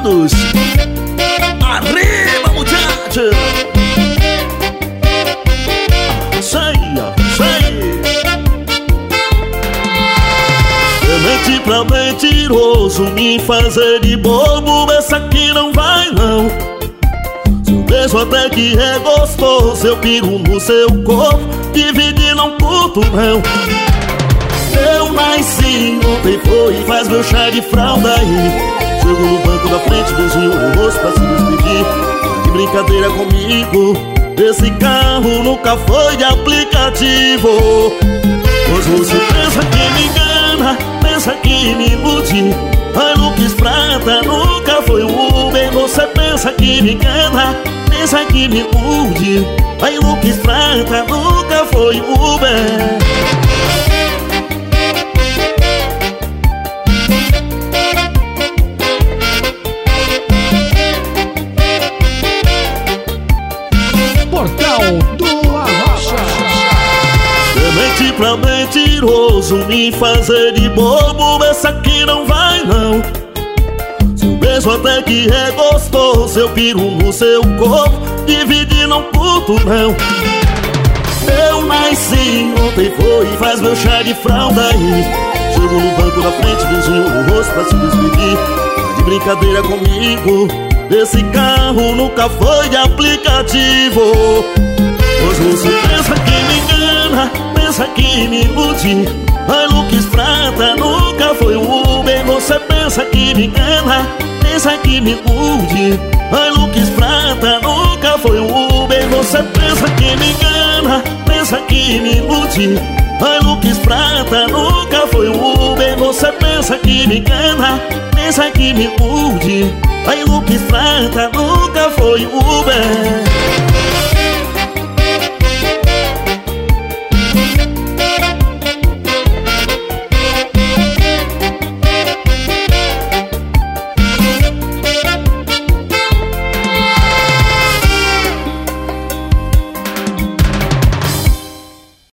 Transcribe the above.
todos. Arriba, muchacho. Saia, saia. Mente pra mentiroso, me fazer de bobo, essa aqui não vai não. Seu beijo até que é gostoso, eu piro no seu corpo, dividir não curto não. Eu nasci ontem foi, faz meu chá de fralda aí. Chego no banco da frente, beijinho no rosto pra se despedir. De brincadeira comigo, esse carro nunca foi de aplicativo. Pois você pensa que me engana, pensa que me ilude. Hilux prata nunca foi um Uber. Você pensa que me engana, pensa que me ilude. Hilux prata nunca foi Uber. Portal do Arrocha. Mente pra mentiroso, me fazer de bobo, essa aqui não vai não. Seu beijo até que é gostoso, eu piro no seu corpo, dividir não curto não. Eu nasci ontem foi, faz meu chá de fralda aí. Chego no banco da frente, beijinho no rosto pra se despedir. De brincadeira comigo, esse carro nunca foi de aplicativo. Pois você pensa que me engana, pensa que me ilude. Hilux prata nunca foi um Uber. Você pensa que me engana, pensa que me ilude. Hilux prata nunca foi um Uber. Você pensa que me engana, pensa que me ilude. Hilux prata nunca foi um Uber. Você pensa que me engana, pensa que me ilude. Hilux prata nunca foi Uber.